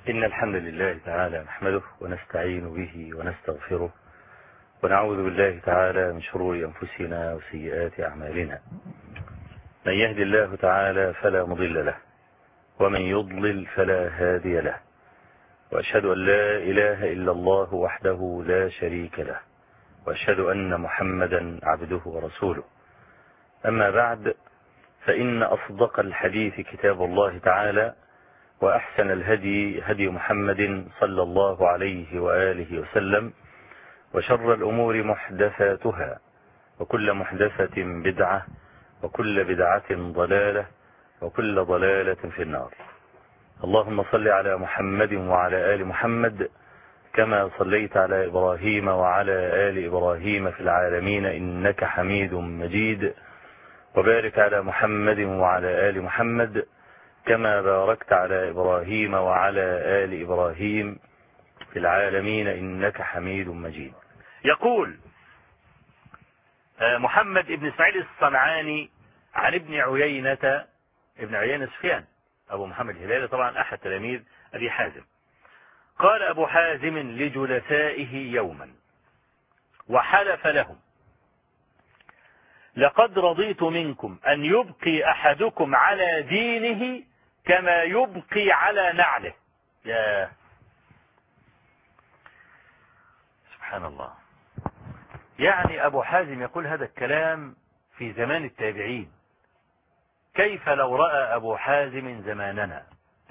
إن الحمد لله تعالى نحمده ونستعين به ونستغفره ونعوذ بالله تعالى من شرور أنفسنا وسيئات أعمالنا. من يهد الله تعالى فلا مضل له ومن يضلل فلا هادي له، وأشهد أن لا إله إلا الله وحده لا شريك له، وأشهد أن محمدا عبده ورسوله. أما بعد، فإن أصدق الحديث كتاب الله تعالى، وأحسن الهدي هدي محمد صلى الله عليه وآله وسلم، وشر الأمور محدثاتها، وكل محدثة بدعة، وكل بدعة ضلالة، وكل ضلالة في النار. اللهم صل على محمد وعلى آل محمد كما صليت على إبراهيم وعلى آل إبراهيم في العالمين إنك حميد مجيد، وبارك على محمد وعلى آل محمد كما باركت على إبراهيم وعلى آل إبراهيم في العالمين إنك حميد مجيد. يقول محمد بن إسماعيل الصنعاني عن ابن عيينة سفيان أبو محمد الهلالي، طبعا أحد تلاميذ أبي حازم. قال أبو حازم لجلسائه يوما وحلف لهم: لقد رضيت منكم أن يبقي أحدكم على دينه كما يبقي على نعله. يا سبحان الله، يعني أبو حازم يقول هذا الكلام في زمان التابعين. كيف لو رأى أبو حازم زماننا؟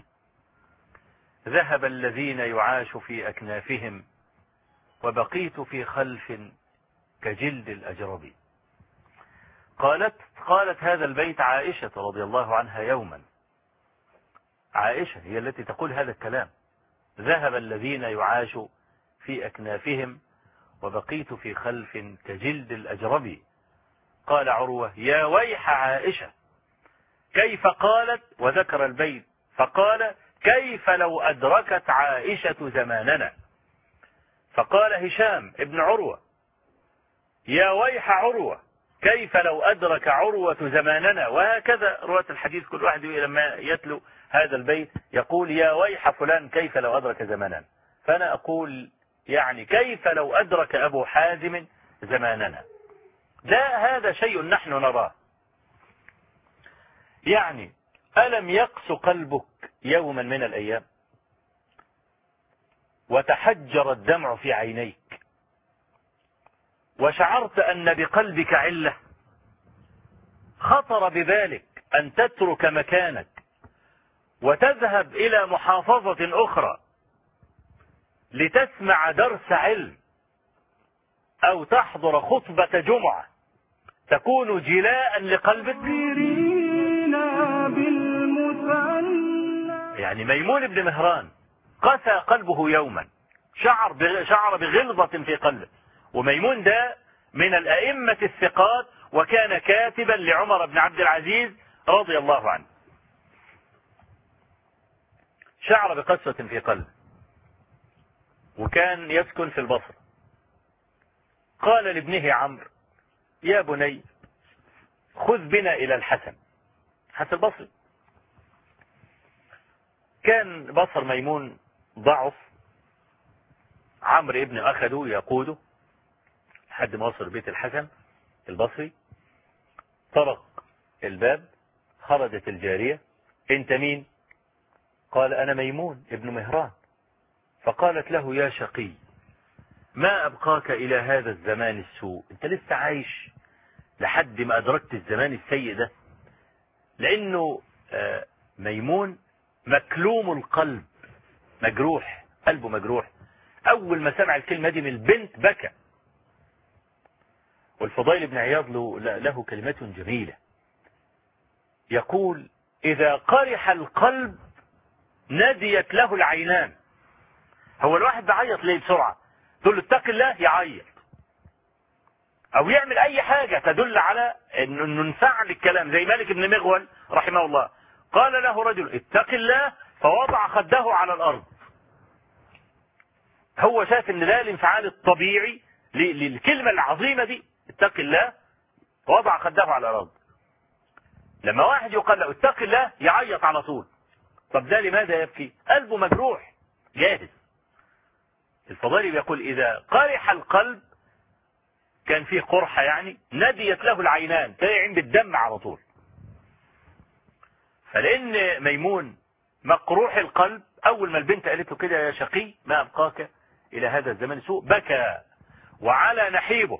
ذهب الذين يعاش في أكنافهم وبقيت في خلف كجلد الأجرب. قالت هذا البيت عائشة رضي الله عنها يوما. عائشة هي التي تقول هذا الكلام: ذهب الذين يعاش في أكنافهم وبقيت في خلف كجلد الأجرب. قال عروة: يا ويح عائشة، كيف قالت؟ وذكر البيت فقال: كيف لو أدركت عائشة زماننا؟ فقال هشام ابن عروة: يا ويح عروة، كيف لو أدرك عروة زماننا؟ وهكذا رواة الحديث كل واحد لما يتلو هذا البيت يقول: يا ويح فلان كيف لو أدرك زماننا. فأنا أقول يعني كيف لو أدرك أبو حازم زماننا؟ هذا شيء نحن نراه. يعني ألم يقس قلبك يوما من الأيام وتحجر الدمع في عينيك وشعرت أن بقلبك علة؟ خطر ببالك أن تترك مكانك وتذهب إلى محافظة أخرى لتسمع درس علم أو تحضر خطبة جمعة تكون جلاء لقلبك؟ يعني ميمون بن مهران قسى قلبه يوما، شعر بغلظة في قلبه. وميمون ده من الأئمة الثقات، وكان كاتبا لعمر بن عبد العزيز رضي الله عنه. شعر بقسوة في قلبه، وكان يسكن في البصرة. قال لابنه عمرو: يا بني، خذ بنا إلى الحسن البصري. كان بصر ميمون ضعف، عمرو ابنه أخذه يقوده لحد ما وصل بيت الحسن البصري. طرق الباب، خرجت الجارية: أنت مين؟ قال: أنا ميمون ابن مهران. فقالت له: يا شقي، ما أبقاك إلى هذا الزمان السوء؟ أنت لسه عايش لحد ما أدركت الزمان السيء ده. لأنه ميمون مكلوم القلب، مجروح، قلبه مجروح. أول ما سمع الكلمة دي من البنت بكى. والفضيل بن عياض له كلمة جميلة، يقول: إذا قرح القلب ناديت له العينان. هو الواحد بيعيط ليه بسرعة؟ تقول له اتق الله يعيط، أو يعمل أي حاجة تدل على أنه انفعل الكلام، زي مالك بن مغول رحمه الله. قال له رجل: اتق الله، فوضع خده على الأرض. هو شاف ان ده الانفعال الطبيعي للكلمة العظيمة دي، اتق الله، وضع خده على الأرض. لما واحد يقال له اتق الله يعيط على طول. طب ده لماذا يبكي؟ قلبه مجروح، الفضيل بيقول إذا قرح القلب كان فيه قرحة يعني نديت له العينان، تلاقي عين بالدم على طول. فلأن ميمون مقروح القلب، أول ما البنت قالت له كده يا شقي ما أبقاك إلى هذا الزمن سوء، بكى وعلى نحيبه.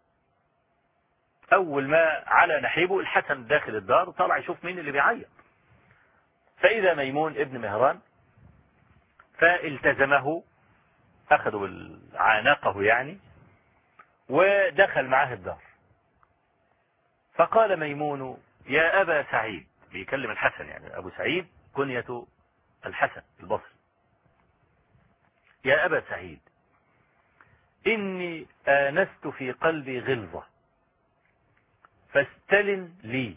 أول ما على نحيبه الحسن داخل الدار طلع يشوف مين اللي بيعيط، فإذا ميمون ابن مهران، فالتزمه، أخذوا عانقه يعني، ودخل معاه الدار. فقال ميمون يا أبا سعيد، بيكلم الحسن يعني، أبو سعيد كنية الحسن البصري، يا أبا سعيد إني آنست في قلبي غلظة فاستلن لي،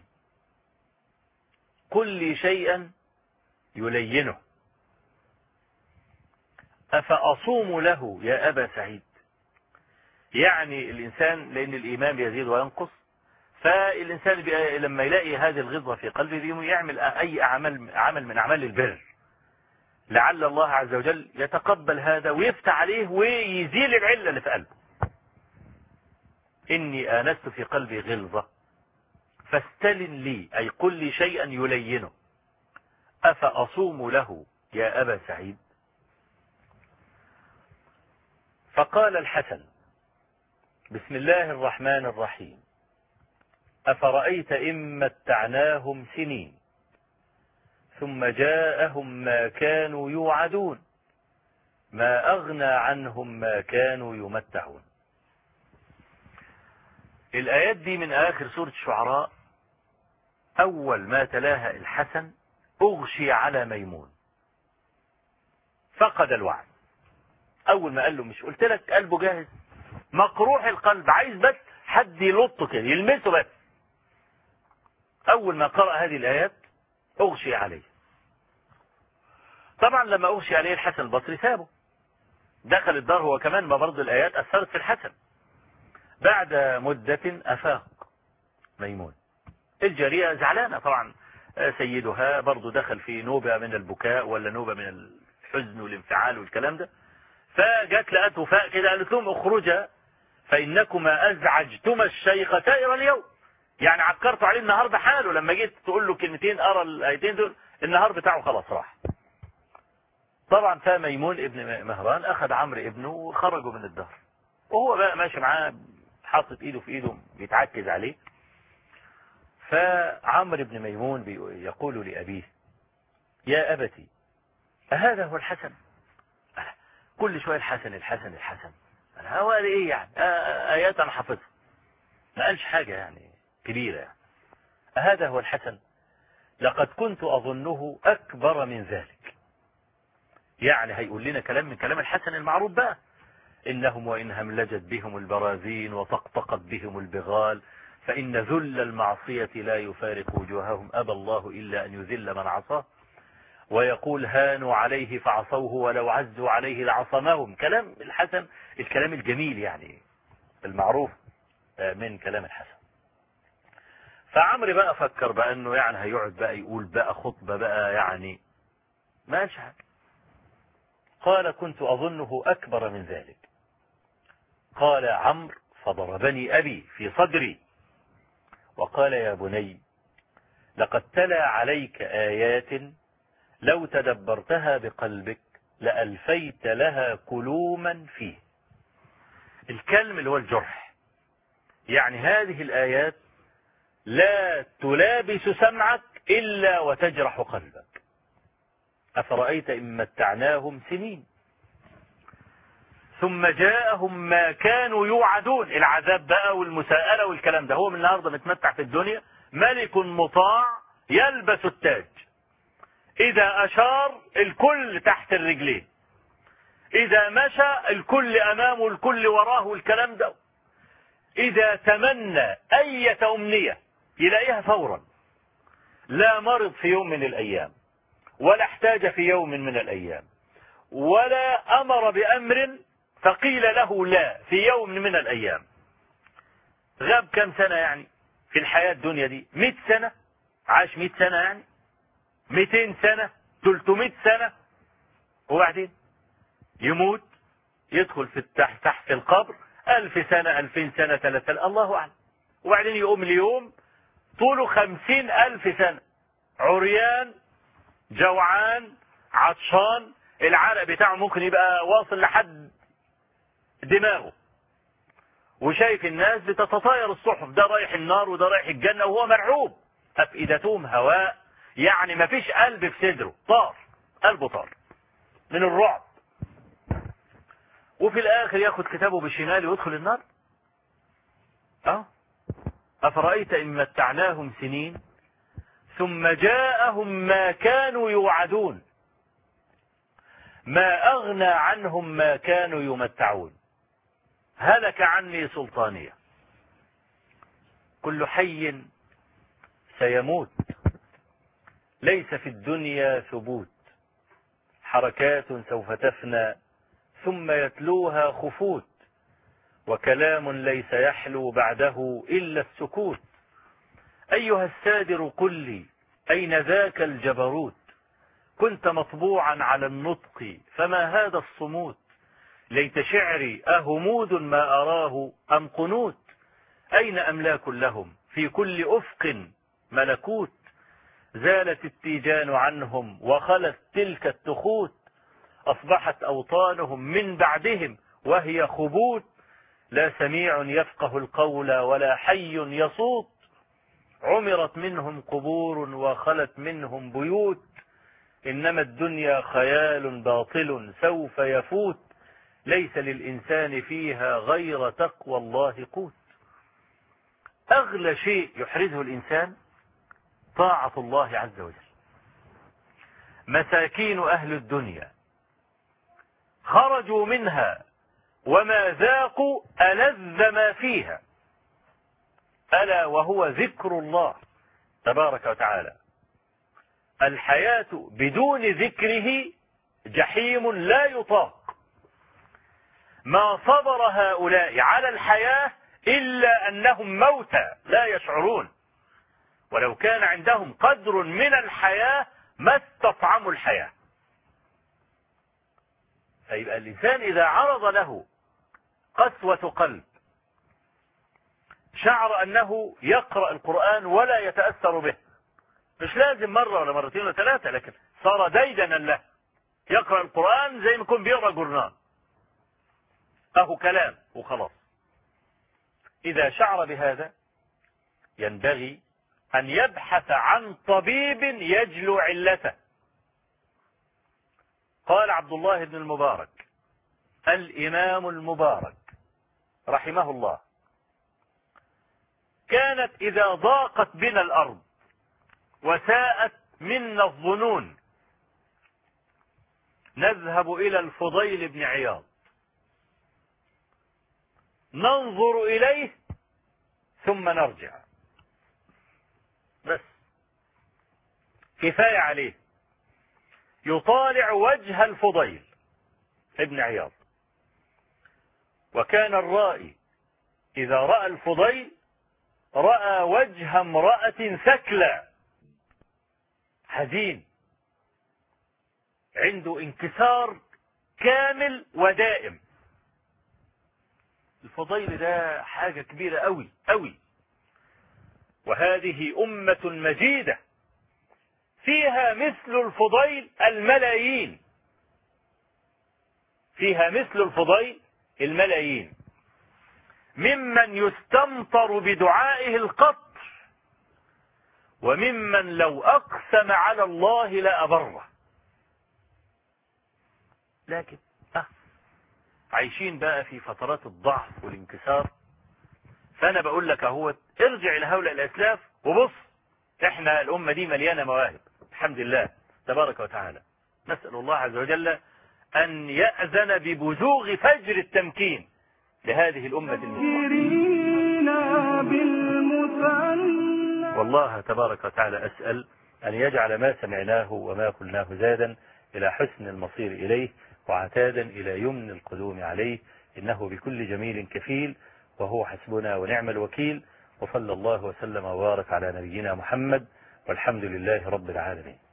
قل لي شيئا يلينه، أفأصوم له يا أبا سعيد؟ يعني الإنسان لأن الإيمان يزيد وينقص، فالإنسان لما يلاقي هذه الغلظة في قلبه يعمل أي عمل من أعمال البر، لعل الله عز وجل يتقبل هذا ويفتح عليه ويزيل العلة اللي في قلبه. إني آنست في قلبي غلظة فاستلن لي، أي قل لي شيئا يلينه، أفأصوم له يا أبا سعيد؟ فقال الحسن بسم الله الرحمن الرحيم أفرأيت إن متعناهم سنين ثم جاءهم ما كانوا يوعدون ما أغنى عنهم ما كانوا يمتعون. الآيات دي من آخر سورة الشعراء، أول ما تلاها الحسن أغشي على ميمون، فقد الوعي. أول ما قال له مش قلت لك قلبه جاهز، مقروح القلب، عايز بس حد يلطه كده يلمسه بس. أول ما قرأ هذه الآيات أغشي عليه. طبعا لما أغشي عليه الحسن البصري سابه، دخل الدار هو كمان، ما برضه الآيات أثرت في الحسن. بعد مدة أفاق ميمون، الجارية زعلانة طبعا، سيدها برضه دخل في نوبة من البكاء ولا نوبة من الحزن والانفعال والكلام ده، فجات لقته فاق كده، قالت لهم اخرجا فإنكما أزعجتما الشيخ سائر اليوم. يعني عكرتوا عليه النهارده حاله، لما جيت تقول له كلمتين أرى الآيتين دول النهار بتاعه خلاص راح. طبعا فميمون ابن مهران أخذ عمرو ابنه وخرجوا من الدار، وهو بقى ماشي معاه حاطط ايده في ايده بيتعكز عليه. فعمرو بن ميمون يقول لأبيه يا أبتي أهذا هو الحسن؟ كل شوية الحسن الحسن الحسن، هو ايه يعني؟ آيات أنا حافظها، ما قالش حاجة يعني كبيرة يعني. أهذا هو الحسن؟ لقد كنت أظنه أكبر من ذلك. يعني هيقول لنا كلام من كلام الحسن المعروف بقى، إنهم وإن هملجت بهم البراذين وطقطقت بهم البغال فإن ذل المعصية لا يفارق وجوههم، أبى الله إلا أن يذل من عصاه، ويقول هانوا عليه فعصوه ولو عزوا عليه لعصمهم. كلام الحسن الكلام الجميل يعني المعروف من كلام الحسن. فعمرو بقى فكر بقى انه يعني هيقعد بقى يقول بقى خطبة بقى يعني ما قالش حاجة. قال كنت أظنه أكبر من ذلك. قال عمرو فضربني أبي في صدري وقال يا بني لقد تلا عليك آيات لو تدبرتها بقلبك لألفيت لها كلوما فيه. الكلم اللي هو الجرح، يعني هذه الآيات لا تلابس سمعك إلا وتجرح قلبك. أفرأيت إن متعناهم سنين ثم جاءهم ما كانوا يوعدون، العذاب بقى والمساءلة والكلام ده. هو من النهارده متمتع في الدنيا ملك مطاع يلبس التاج، إذا أشار الكل تحت الرجلين، إذا مشى الكل أمامه الكل وراه الكلام ده، إذا تمنى أي أمنية يلاقيها فورا، لا مرض في يوم من الأيام ولا احتاج في يوم من الأيام ولا أمر بأمر فقيل له لا في يوم من الأيام. غاب كم سنة يعني في الحياة الدنيا دي؟ 100 سنة، عاش 100 سنة يعني 200 سنة 300 سنة، وبعدين يموت يدخل في تحت القبر 1000 سنة 2000 سنة 3000 الله أعلم. وبعدين يقوم اليوم طوله 50,000 سنة، عريان جوعان عطشان، العرق بتاعه ممكن يبقى واصل لحد دماغه، وشايف الناس بتتطاير الصحف، ده رايح النار وده رايح الجنة وهو مرعوب. أفئدتهم هواء، يعني ما فيش قلب في صدره، طار قلبه، طار من الرعب. وفي الآخر ياخد كتابه بشماله ويدخل النار. أفرأيت إن متعناهم سنين ثم جاءهم ما كانوا يوعدون ما أغنى عنهم ما كانوا يمتعون هلك عني سلطانية. كل حي سيموت، ليس في الدنيا ثبوت، حركات سوف تفنى ثم يتلوها خفوت، وكلام ليس يحلو بعده إلا السكوت. أيها السادر قل لي أين ذاك الجبروت، كنت مطبوعا على النطق فما هذا الصموت، ليت شعري أهمود ما أراه أم قنوت، أين أملاك لهم في كل أفق ملكوت، زالت التيجان عنهم وخلت تلك التخوت، أصبحت أوطانهم من بعدهم وهي خبوت، لا سميع يفقه القول ولا حي يصوت، عمرت منهم قبور وخلت منهم بيوت، إنما الدنيا خيال باطل سوف يفوت، ليس للإنسان فيها غير تقوى الله قوت. أغلى شيء يحرزه الإنسان طاعة الله عز وجل. مساكين أهل الدنيا خرجوا منها وما ذاقوا ألذ ما فيها، ألا وهو ذكر الله تبارك وتعالى. الحياة بدون ذكره جحيم لا يطاق. ما صبر هؤلاء على الحياة إلا أنهم موتى لا يشعرون، ولو كان عندهم قدر من الحياة ما استطعموا الحياة. فيبقى الإنسان إذا عرض له قسوة قلب، شعر أنه يقرأ القرآن ولا يتأثر به، مش لازم مرة ولا مرتين ولا ثلاثة، لكن صار ديدنا له، يقرأ القرآن زي ما يكون بيقرأ جورنال، أهو كلام وخلاص. إذا شعر بهذا ينبغي أن يبحث عن طبيب يجلو علته. قال عبد الله بن المبارك الإمام المبارك رحمه الله: كانت إذا ضاقت بنا الأرض وساءت منا الظنون نذهب إلى الفضيل بن عياض ننظر إليه ثم نرجع، بس كفاية عليه. يطالع وجه الفضيل ابن عياض، وكان الرائي إذا رأى الفضيل رأى وجه امرأة ثكلى حزين، عنده انكسار كامل ودائم. الفضيل ده حاجة كبيرة قوي قوي، وهذه أمة مجيدة فيها مثل الفضيل الملايين، فيها مثل الفضيل الملايين، ممن يستمطر بدعائه القطر، وممن لو أقسم على الله لأبره. لكن عايشين بقى في فترات الضعف والانكسار. فأنا بقول لك اهو ارجع إلى هؤلاء الأسلاف وبص، احنا الأمة دي مليانة مواهب الحمد لله تبارك وتعالى. نسأل الله عز وجل أن يأذن ببزوغ فجر التمكين لهذه الأمة المسلمة. والله تبارك وتعالى أسأل أن يجعل ما سمعناه وما قلناه زادا إلى حسن المصير إليه وعتادا إلى يمن القدوم عليه، إنه بكل جميل كفيل وهو حسبنا ونعم الوكيل. وصلى الله وسلم وبارك على نبينا محمد، والحمد لله رب العالمين.